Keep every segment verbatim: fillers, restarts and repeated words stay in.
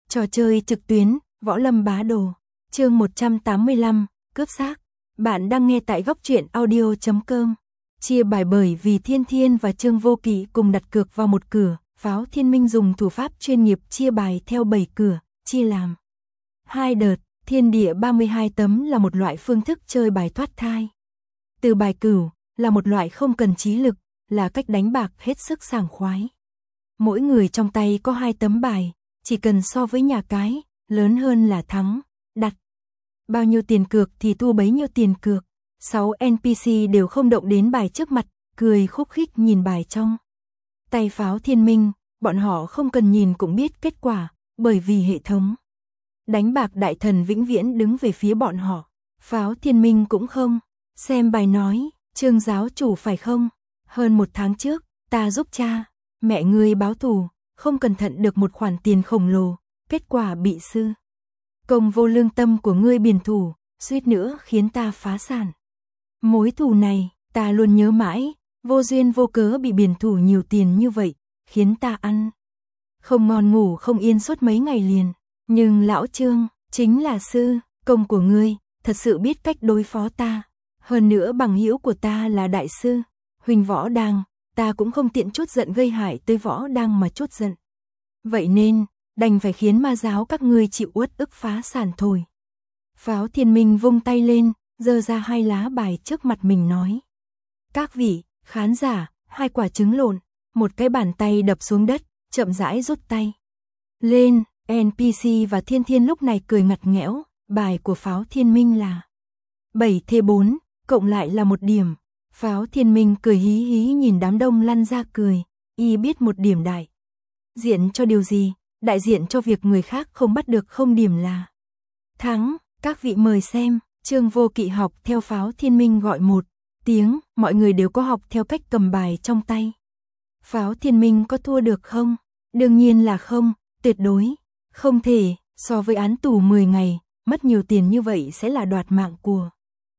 Trò chơi trực tuyến, Võ Lâm Bá Đồ, chương một trăm tám mươi lăm, cướp xác. Bạn đang nghe tại góc truyện audio chấm com. Chia bài bởi vì Thiên Thiên và Trương Vô Kỵ cùng đặt cược vào một cửa, Pháo Thiên Minh dùng thủ pháp chuyên nghiệp chia bài theo bảy cửa, chia làm hai đợt, thiên địa ba mươi hai tấm là một loại phương thức chơi bài thoát thai. Từ bài cửu là một loại không cần trí lực, là cách đánh bạc hết sức sảng khoái. Mỗi người trong tay có hai tấm bài, chỉ cần so với nhà cái, lớn hơn là thắng, đặt bao nhiêu tiền cược thì thua bấy nhiêu tiền cược. Sáu en pê xê đều không động đến bài trước mặt, cười khúc khích nhìn bài trong tay Pháo Thiên Minh, bọn họ không cần nhìn cũng biết kết quả, bởi vì hệ thống đánh bạc đại thần vĩnh viễn đứng về phía bọn họ. Pháo Thiên Minh cũng không xem bài nói, Trương giáo chủ phải không? Hơn một tháng trước, ta giúp cha, mẹ ngươi báo thù, không cẩn thận được một khoản tiền khổng lồ, kết quả bị sư công vô lương tâm của ngươi biển thủ, suýt nữa khiến ta phá sản. Mối thù này, ta luôn nhớ mãi, vô duyên vô cớ bị biển thủ nhiều tiền như vậy, khiến ta ăn không ngon ngủ không yên suốt mấy ngày liền. Nhưng lão Trương, chính là sư công của ngươi, thật sự biết cách đối phó ta. Hơn nữa bằng hữu của ta là đại sư Huỳnh Võ Đang, ta cũng không tiện chút giận gây hại tới Võ Đang mà chút giận. Vậy nên, đành phải khiến ma giáo các ngươi chịu uất ức phá sản thôi. Pháo Thiên Minh vung tay lên, giơ ra hai lá bài trước mặt mình nói. Các vị, khán giả, hai quả trứng lộn, một cái bàn tay đập xuống đất, chậm rãi rút tay lên. en pê xê và Thiên Thiên lúc này cười ngặt nghẽo, bài của Pháo Thiên Minh là bảy thê bốn, cộng lại là một điểm. Pháo Thiên Minh cười hí hí nhìn đám đông lăn ra cười, y biết một điểm đại diện cho điều gì, đại diện cho việc người khác không bắt được không điểm là thắng. Các vị mời xem. Trương Vô Kỵ học theo Pháo Thiên Minh gọi một tiếng, mọi người đều có học theo cách cầm bài trong tay. Pháo Thiên Minh có thua được không? Đương nhiên là không, tuyệt đối không thể. So với án tù mười ngày, mất nhiều tiền như vậy sẽ là đoạt mạng của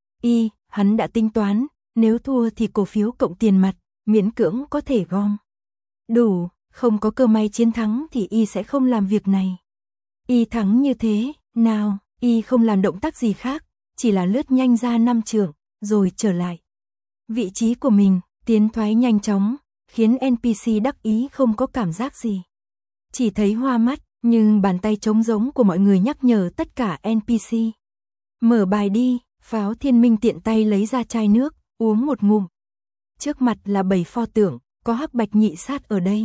y. Hắn đã tính toán, nếu thua thì cổ phiếu cộng tiền mặt, miễn cưỡng có thể gom đủ, không có cơ may chiến thắng thì y sẽ không làm việc này. Y thắng như thế, nào, y không làm động tác gì khác, chỉ là lướt nhanh ra năm trượng, rồi trở lại vị trí của mình, tiến thoái nhanh chóng, khiến en pê xê đắc ý không có cảm giác gì. Chỉ thấy hoa mắt, nhưng bàn tay trống rỗng của mọi người nhắc nhở tất cả en pê xê. Mở bài đi. Pháo Thiên Minh tiện tay lấy ra chai nước, uống một ngụm. Trước mặt là bảy pho tượng, có Hắc Bạch Nhị Sát ở đây.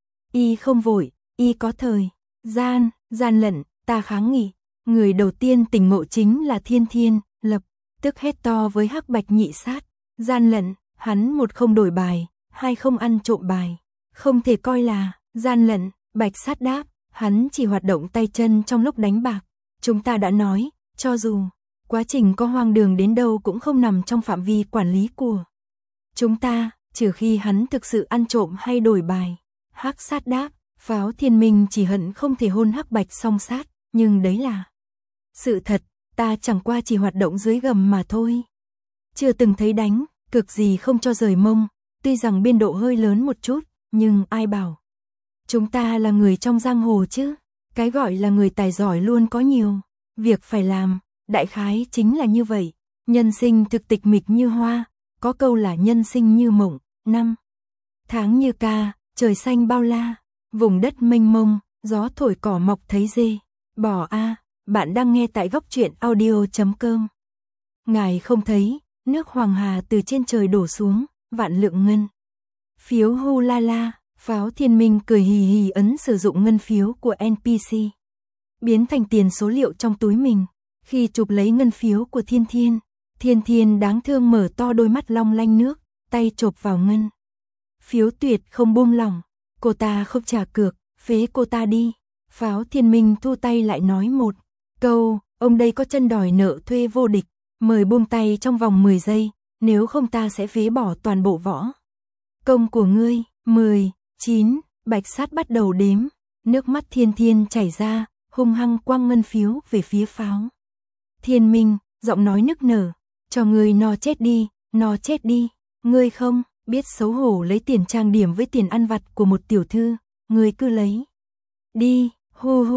Y không vội, y có thời gian, gian lận, ta kháng nghị. Người đầu tiên tỉnh ngộ chính là Thiên Thiên, lập tức hét to với Hắc Bạch Nhị Sát. Gian lận, hắn một không đổi bài, hai không ăn trộm bài. Không thể coi là gian lận. Bạch Sát đáp, hắn chỉ hoạt động tay chân trong lúc đánh bạc. Chúng ta đã nói, cho dù quá trình có hoang đường đến đâu cũng không nằm trong phạm vi quản lý của chúng ta, trừ khi hắn thực sự ăn trộm hay đổi bài. Hắc Sát đáp, Pháo Thiên Minh chỉ hận không thể hôn Hắc Bạch song sát, nhưng đấy là sự thật, ta chẳng qua chỉ hoạt động dưới gầm mà thôi. Chưa từng thấy đánh, cực gì không cho rời mông, tuy rằng biên độ hơi lớn một chút, nhưng ai bảo chúng ta là người trong giang hồ chứ, cái gọi là người tài giỏi luôn có nhiều việc phải làm. Đại khái chính là như vậy, nhân sinh thực tịch mịch như hoa, có câu là nhân sinh như mộng, năm tháng như ca, trời xanh bao la, vùng đất mênh mông, gió thổi cỏ mọc thấy dê, bỏ a. Bạn đang nghe tại góc truyện audio chấm com. Ngài không thấy, nước Hoàng Hà từ trên trời đổ xuống, vạn lượng ngân phiếu hu la la. Pháo Thiên Minh cười hì hì ấn sử dụng ngân phiếu của en pê xê, biến thành tiền số liệu trong túi mình. Khi chụp lấy ngân phiếu của Thiên Thiên, Thiên Thiên đáng thương mở to đôi mắt long lanh nước, tay chộp vào ngân phiếu tuyệt không buông lỏng. Cô ta không trả cược, phế cô ta đi. Pháo Thiên Minh thu tay lại nói một câu, ông đây có chân đòi nợ thuê vô địch, mời buông tay trong vòng mười giây, nếu không ta sẽ phế bỏ toàn bộ võ công của ngươi. Mười, chín, Bạch Sát bắt đầu đếm, nước mắt Thiên Thiên chảy ra, hung hăng quăng ngân phiếu về phía Pháo Thiên Minh, giọng nói nức nở, cho ngươi no chết đi, no chết đi, ngươi không biết xấu hổ lấy tiền trang điểm với tiền ăn vặt của một tiểu thư, ngươi cứ lấy đi. Hu hu,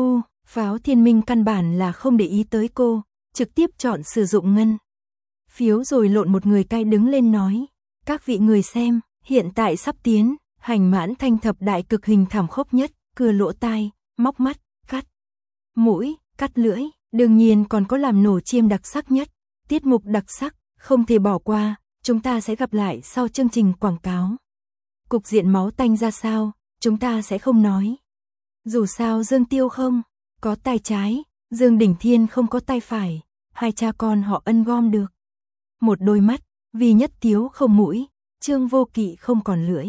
Pháo Thiên Minh căn bản là không để ý tới cô, trực tiếp chọn sử dụng ngân phiếu rồi lộn một người cai đứng lên nói. Các vị người xem, hiện tại sắp tiến, hành mãn thanh thập đại cực hình thảm khốc nhất, cưa lỗ tai, móc mắt, cắt mũi, cắt lưỡi, đương nhiên còn có làm nổ chiêm đặc sắc nhất, tiết mục đặc sắc, không thể bỏ qua, chúng ta sẽ gặp lại sau chương trình quảng cáo. Cục diện máu tanh ra sao, chúng ta sẽ không nói. Dù sao Dương Tiêu không có tay trái, Dương Đỉnh Thiên không có tay phải, hai cha con họ ân gom được một đôi mắt, vì Nhất Tiếu không mũi, Trương Vô Kỵ không còn lưỡi.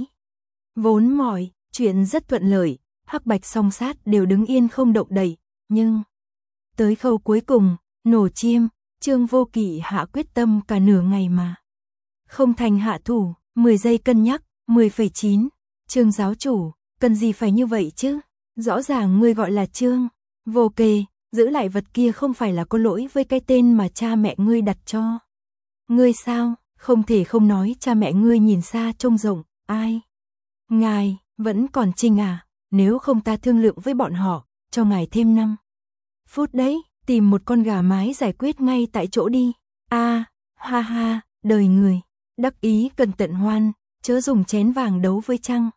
Vốn mọi chuyện rất thuận lợi, hắc bạch song sát đều đứng yên không động đậy, nhưng tới khâu cuối cùng, nổ chiêm, Trương Vô Kỵ hạ quyết tâm cả nửa ngày mà không thành hạ thủ, mười giây cân nhắc, mười phẩy chín. Trương giáo chủ, cần gì phải như vậy chứ? Rõ ràng ngươi gọi là Trương Vô Kề, giữ lại vật kia không phải là có lỗi với cái tên mà cha mẹ ngươi đặt cho ngươi sao? Không thể không nói cha mẹ ngươi nhìn xa trông rộng, ai? Ngài, vẫn còn Trinh à? Nếu không ta thương lượng với bọn họ, cho ngài thêm năm phút đấy, tìm một con gà mái giải quyết ngay tại chỗ đi. A, à, ha ha, đời người, đắc ý cần tận hoan, chớ dùng chén vàng đấu với trăng.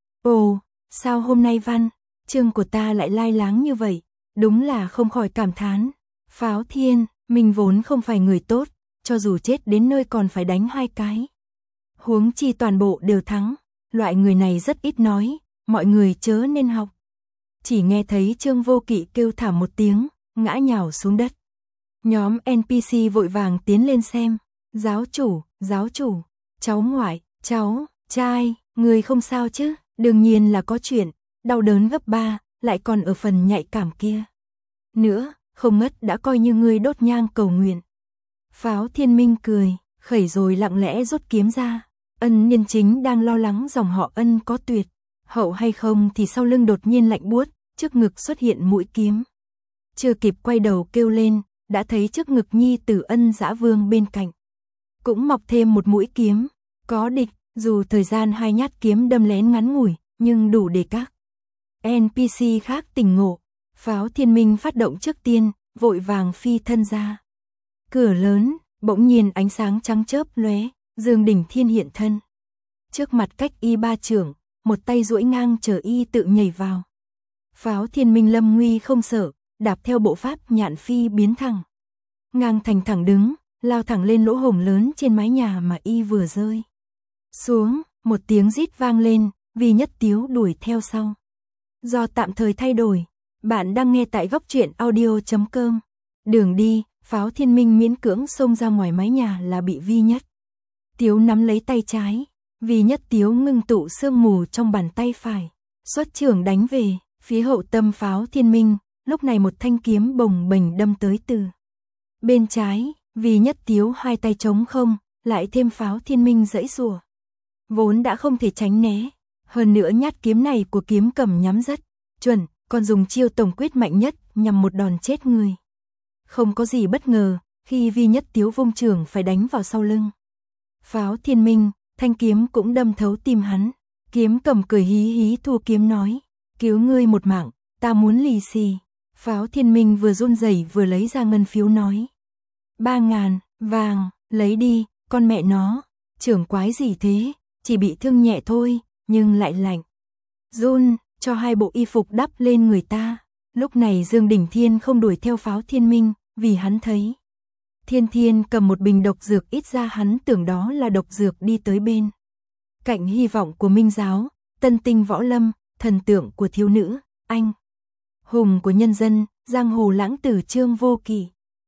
Ồ, sao hôm nay văn chương của ta lại lai láng như vậy? Đúng là không khỏi cảm thán. Pháo Thiên, mình vốn không phải người tốt, cho dù chết đến nơi còn phải đánh hai cái. Huống chi toàn bộ đều thắng, loại người này rất ít nói, mọi người chớ nên học. Chỉ nghe thấy Trương Vô Kỵ kêu thảm một tiếng, ngã nhào xuống đất. Nhóm en pê xê vội vàng tiến lên xem. Giáo chủ, giáo chủ, cháu ngoại, cháu, trai, người không sao chứ? Đương nhiên là có chuyện, đau đớn gấp ba, lại còn ở phần nhạy cảm kia. Nữa, không ngất đã coi như ngươi đốt nhang cầu nguyện. Pháo Thiên Minh cười, khẩy rồi lặng lẽ rút kiếm ra. Ân Niên chính đang lo lắng dòng họ Ân có tuyệt hậu hay không thì sau lưng đột nhiên lạnh buốt, trước ngực xuất hiện mũi kiếm. Chưa kịp quay đầu kêu lên, đã thấy trước ngực nhi tử Ân Dã Vương bên cạnh cũng mọc thêm một mũi kiếm. Có địch, dù thời gian hai nhát kiếm đâm lén ngắn ngủi, nhưng đủ để các en pê xê khác tỉnh ngộ. Pháo Thiên Minh phát động trước tiên, vội vàng phi thân ra. Cửa lớn, bỗng nhiên ánh sáng trắng chớp lóe, Dương Đỉnh Thiên hiện thân. Trước mặt cách y ba trưởng, một tay duỗi ngang chờ y tự nhảy vào. Pháo Thiên Minh lâm nguy không sợ, đạp theo bộ pháp nhạn phi biến thẳng ngang thành thẳng đứng, lao thẳng lên lỗ hổng lớn trên mái nhà mà y vừa rơi xuống. Một tiếng rít vang lên, vì Nhất Tiếu đuổi theo sau. Do tạm thời thay đổi, bạn đang nghe tại góc truyện audio chấm com. Đường đi, Pháo Thiên Minh miễn cưỡng xông ra ngoài mái nhà là bị Vi Nhất Tiếu nắm lấy tay trái. Vi Nhất Tiếu ngưng tụ sương mù trong bàn tay phải, xuất trưởng đánh về phía hậu tâm Pháo Thiên Minh. Lúc này một thanh kiếm bồng bềnh đâm tới từ bên trái. Vi Nhất Tiếu hai tay trống không, lại thêm Pháo Thiên Minh giãy giụa, vốn đã không thể tránh né. Hơn nữa nhát kiếm này của kiếm cầm nhắm rất chuẩn, còn dùng chiêu tổng quyết mạnh nhất nhằm một đòn chết người. Không có gì bất ngờ, khi Vi Nhất Tiếu vung trường phải đánh vào sau lưng Pháo Thiên Minh, thanh kiếm cũng đâm thấu tim hắn. Kiếm cầm cười hí hí thu kiếm nói, cứu ngươi một mạng, ta muốn lì xì. Pháo Thiên Minh vừa run rẩy vừa lấy ra ngân phiếu nói, ba ngàn vàng, lấy đi, con mẹ nó, trưởng quái gì thế, chỉ bị thương nhẹ thôi, nhưng lại lạnh run, cho hai bộ y phục đắp lên người ta. Lúc này Dương Đỉnh Thiên không đuổi theo Pháo Thiên Minh, vì hắn thấy Thiên Thiên cầm một bình độc dược, ít ra hắn tưởng đó là độc dược, đi tới bên cạnh hy vọng của Minh giáo, tân tinh võ lâm, thần tượng của thiếu nữ, anh hùng của nhân dân, giang hồ lãng tử Trương Vô Kỵ.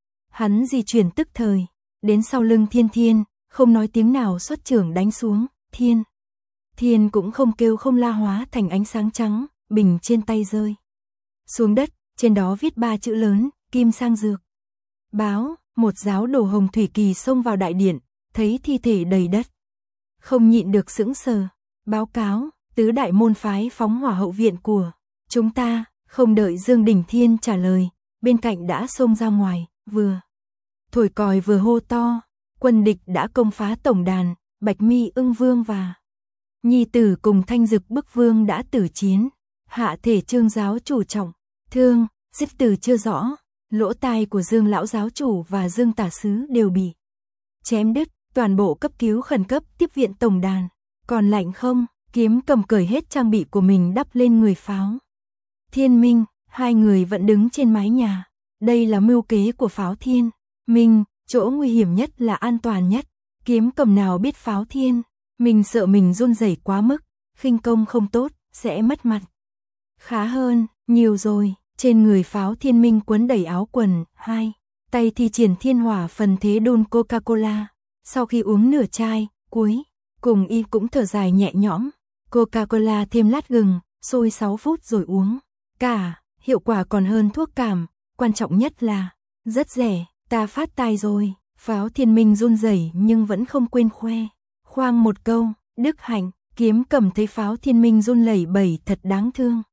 Hắn di chuyển tức thời, đến sau lưng Thiên Thiên, không nói tiếng nào xuất trưởng đánh xuống. Thiên Thiên cũng không kêu không la, hóa thành ánh sáng trắng, bình trên tay rơi xuống đất, trên đó viết ba chữ lớn, Kim Sang Dược Báo. Một giáo đồ Hồng Thủy Kỳ xông vào đại điện, thấy thi thể đầy đất, không nhịn được sững sờ. Báo cáo, tứ đại môn phái phóng hỏa hậu viện của chúng ta. Không đợi Dương Đỉnh Thiên trả lời, bên cạnh đã xông ra ngoài, vừa thổi còi vừa hô to, quân địch đã công phá tổng đàn, Bạch Mi Ưng Vương và nhi tử cùng Thanh Dực Bức Vương đã tử chiến. Hạ thể Trương giáo chủ trọng thương, Dứt từ chưa rõ, lỗ tai của Dương lão giáo chủ và Dương tả sứ đều bị chém đứt, toàn bộ cấp cứu khẩn cấp tiếp viện tổng đàn. Còn lạnh không, Kiếm Cầm cởi hết trang bị của mình đắp lên người Pháo Thiên Minh, hai người vẫn đứng trên mái nhà. Đây là mưu kế của Pháo Thiên Minh, chỗ nguy hiểm nhất là an toàn nhất. Kiếm Cầm nào biết Pháo Thiên Minh sợ mình run rẩy quá mức, khinh công không tốt, sẽ mất mặt. Khá hơn, nhiều rồi, trên người Pháo Thiên Minh quấn đầy áo quần, hai tay thi triển thiên hỏa phần thế đun Coca-Cola. Sau khi uống nửa chai, cuối cùng y cũng thở dài nhẹ nhõm. Coca-Cola thêm lát gừng, sôi sáu phút rồi uống. Cả, hiệu quả còn hơn thuốc cảm, quan trọng nhất là rất rẻ, ta phát tài rồi. Pháo Thiên Minh run rẩy nhưng vẫn không quên khoe khoang một câu, đức hạnh. Kiếm Cầm thấy Pháo Thiên Minh run lẩy bẩy thật đáng thương,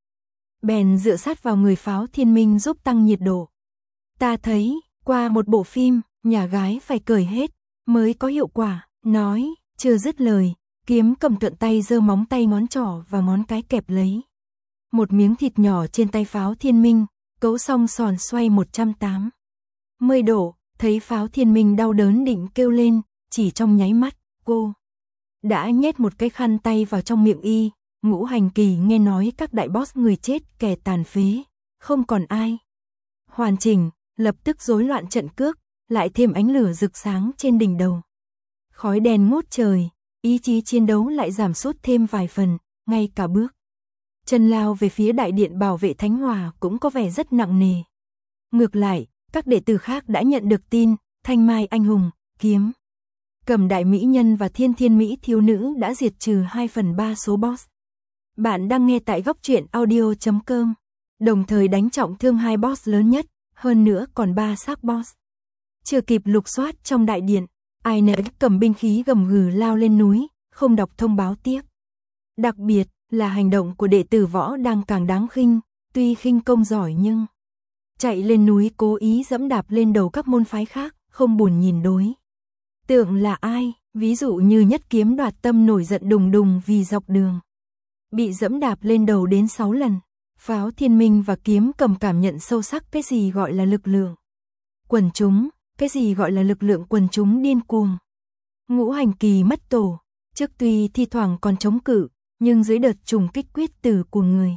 bèn dựa sát vào người Pháo Thiên Minh giúp tăng nhiệt độ. Ta thấy, qua một bộ phim, nhà gái phải cởi hết mới có hiệu quả. Nói, chưa dứt lời, Kiếm Cầm thuận tay giơ móng tay ngón trỏ và ngón cái kẹp lấy một miếng thịt nhỏ trên tay Pháo Thiên Minh, cấu xong sòn xoay một trăm tám mươi độ. Thấy Pháo Thiên Minh đau đớn định kêu lên, chỉ trong nháy mắt, cô đã nhét một cái khăn tay vào trong miệng y. Ngũ Hành Kỳ nghe nói các đại boss người chết kẻ tàn phế, không còn ai hoàn chỉnh, lập tức rối loạn trận cước, lại thêm ánh lửa rực sáng trên đỉnh đầu. Khói đen ngút trời, ý chí chiến đấu lại giảm sút thêm vài phần, ngay cả bước chân lao về phía đại điện bảo vệ Thánh Hỏa cũng có vẻ rất nặng nề. Ngược lại, các đệ tử khác đã nhận được tin, Thanh Mai Anh Hùng, Kiếm Cầm Đại Mỹ Nhân và Thiên Thiên Mỹ Thiếu Nữ đã diệt trừ hai phần ba số boss. Bạn đang nghe tại góc truyện audio chấm com, đồng thời đánh trọng thương hai boss lớn nhất, hơn nữa còn ba xác boss chưa kịp lục soát trong đại điện. Ai nấy cầm binh khí gầm gừ lao lên núi, không đọc thông báo tiếp. Đặc biệt là hành động của đệ tử võ đang càng đáng khinh, tuy khinh công giỏi nhưng chạy lên núi cố ý dẫm đạp lên đầu các môn phái khác, không buồn nhìn đối tượng là ai. Ví dụ như Nhất Kiếm Đoạt Tâm nổi giận đùng đùng vì dọc đường bị dẫm đạp lên đầu đến sáu lần. Pháo Thiên Minh và Kiếm Cầm cảm nhận sâu sắc cái gì gọi là lực lượng quần chúng, cái gì gọi là lực lượng quần chúng điên cuồng. Ngũ Hành Kỳ mất tổ, trước tuy thi thoảng còn chống cự, nhưng dưới đợt trùng kích quyết tử của người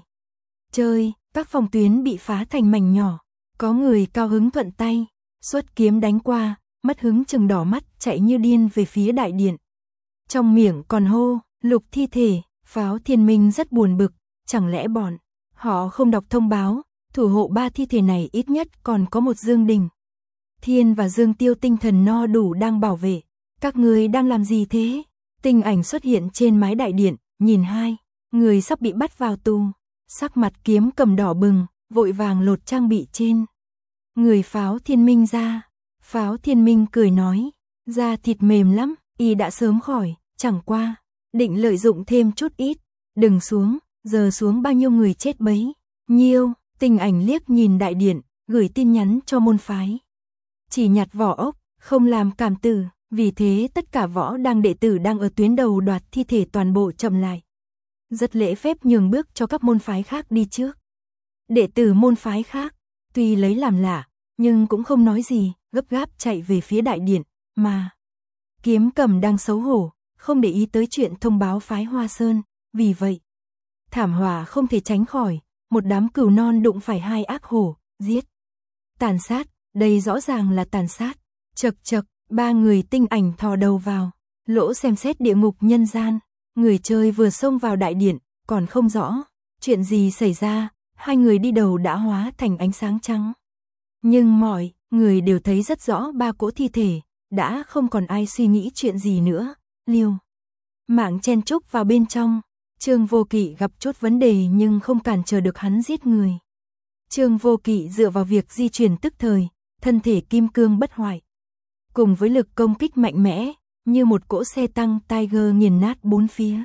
chơi, các phòng tuyến bị phá thành mảnh nhỏ. Có người cao hứng thuận tay xuất kiếm đánh qua, mất hứng chừng đỏ mắt chạy như điên về phía đại điện. Trong miệng còn hô, lục thi thể. Pháo Thiên Minh rất buồn bực, chẳng lẽ bọn họ không đọc thông báo, thủ hộ ba thi thể này ít nhất còn có một Dương Đình Thiên và Dương Tiêu tinh thần no đủ đang bảo vệ. Các người đang làm gì thế? Tinh Ảnh xuất hiện trên mái đại điện, nhìn hai người sắp bị bắt vào tù, sắc mặt Kiếm Cầm đỏ bừng, vội vàng lột trang bị trên người Pháo Thiên Minh ra. Pháo Thiên Minh cười nói, da thịt mềm lắm, y đã sớm khỏi, chẳng qua định lợi dụng thêm chút ít. Đừng xuống, giờ xuống bao nhiêu người chết bấy nhiêu. Tinh Ảnh liếc nhìn đại điện, gửi tin nhắn cho môn phái chỉ nhặt vỏ ốc, không làm cảm tử. Vì thế tất cả võ đang đệ tử đang ở tuyến đầu đoạt thi thể toàn bộ chậm lại, rất lễ phép nhường bước cho các môn phái khác đi trước. Đệ tử môn phái khác tuy lấy làm lạ, nhưng cũng không nói gì, gấp gáp chạy về phía đại điện. Mà Kiếm Cầm đang xấu hổ, không để ý tới chuyện thông báo phái Hoa Sơn. Vì vậy, thảm họa không thể tránh khỏi, một đám cừu non đụng phải hai ác hổ, giết, tàn sát. Đây rõ ràng là tàn sát. Chật chật, ba người Tinh Ảnh thò đầu vào lỗ xem xét địa ngục nhân gian. Người chơi vừa xông vào đại điện, còn không rõ chuyện gì xảy ra, hai người đi đầu đã hóa thành ánh sáng trắng. Nhưng mọi người đều thấy rất rõ ba cỗ thi thể, đã không còn ai suy nghĩ chuyện gì nữa. Liêu mạng chen chúc vào bên trong. Trương Vô Kỵ gặp chút vấn đề nhưng không cản trở được hắn giết người. Trương Vô Kỵ dựa vào việc di chuyển tức thời, thân thể kim cương bất hoại, cùng với lực công kích mạnh mẽ, như một cỗ xe tăng Tiger nghiền nát bốn phía.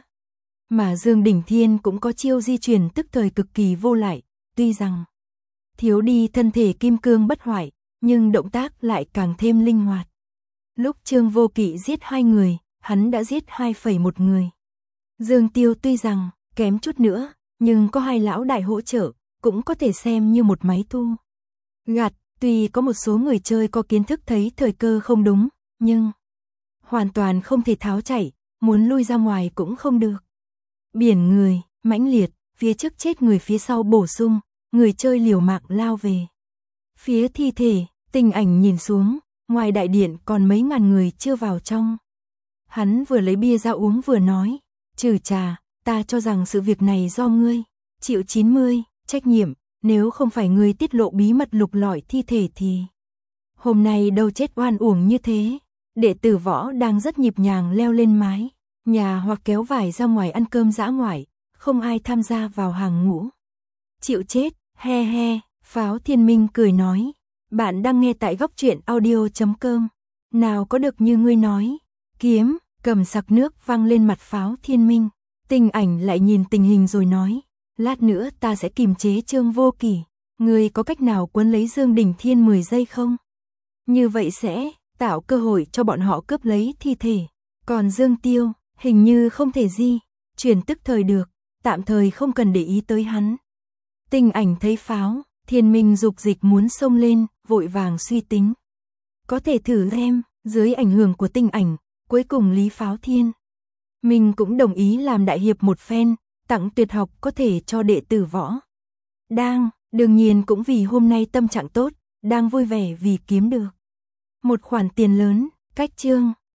Mà Dương Đình Thiên cũng có chiêu di chuyển tức thời cực kỳ vô lại, tuy rằng thiếu đi thân thể kim cương bất hoại, nhưng động tác lại càng thêm linh hoạt. Lúc Trương Vô Kỵ giết hai người, hắn đã giết hai phẩy một người. Dương Tiêu tuy rằng kém chút nữa, nhưng có hai lão đại hỗ trợ, cũng có thể xem như một máy thu Gạt, tuy có một số người chơi có kiến thức thấy thời cơ không đúng, nhưng hoàn toàn không thể tháo chạy, muốn lui ra ngoài cũng không được. Biển người, mãnh liệt, phía trước chết người phía sau bổ sung, người chơi liều mạng lao về. Phía thi thể, Tình Ảnh nhìn xuống, ngoài đại điện còn mấy ngàn người chưa vào trong. Hắn vừa lấy bia ra uống vừa nói, trừ trà, ta cho rằng sự việc này do ngươi chịu chín mươi, trách nhiệm, nếu không phải ngươi tiết lộ bí mật lục lọi thi thể thì hôm nay đâu chết oan uổng như thế. Đệ tử Võ đang rất nhịp nhàng leo lên mái nhà hoặc kéo vải ra ngoài ăn cơm dã ngoại, không ai tham gia vào hàng ngũ. Chịu chết, he he, Pháo Thiên Minh cười nói, bạn đang nghe tại góc truyện audio chấm com. Nào có được như ngươi nói. Kiếm, cầm sặc nước văng lên mặt Pháo Thiên Minh. Tình Ảnh lại nhìn tình hình rồi nói, lát nữa ta sẽ kiềm chế Trương Vô Kỷ, ngươi có cách nào quấn lấy Dương Đình Thiên mười giây không? Như vậy sẽ tạo cơ hội cho bọn họ cướp lấy thi thể. Còn Dương Tiêu, hình như không thể di chuyển tức thời được, tạm thời không cần để ý tới hắn. Tình Ảnh thấy Pháo Thiên Minh dục dịch muốn xông lên, vội vàng suy tính. Có thể thử em, dưới ảnh hưởng của Tình Ảnh, cuối cùng Lý Pháo Thiên mình cũng đồng ý làm đại hiệp một phen, tặng tuyệt học có thể cho đệ tử Võ. Đang, đương nhiên cũng vì hôm nay tâm trạng tốt, đang vui vẻ vì kiếm được một khoản tiền lớn, cách chương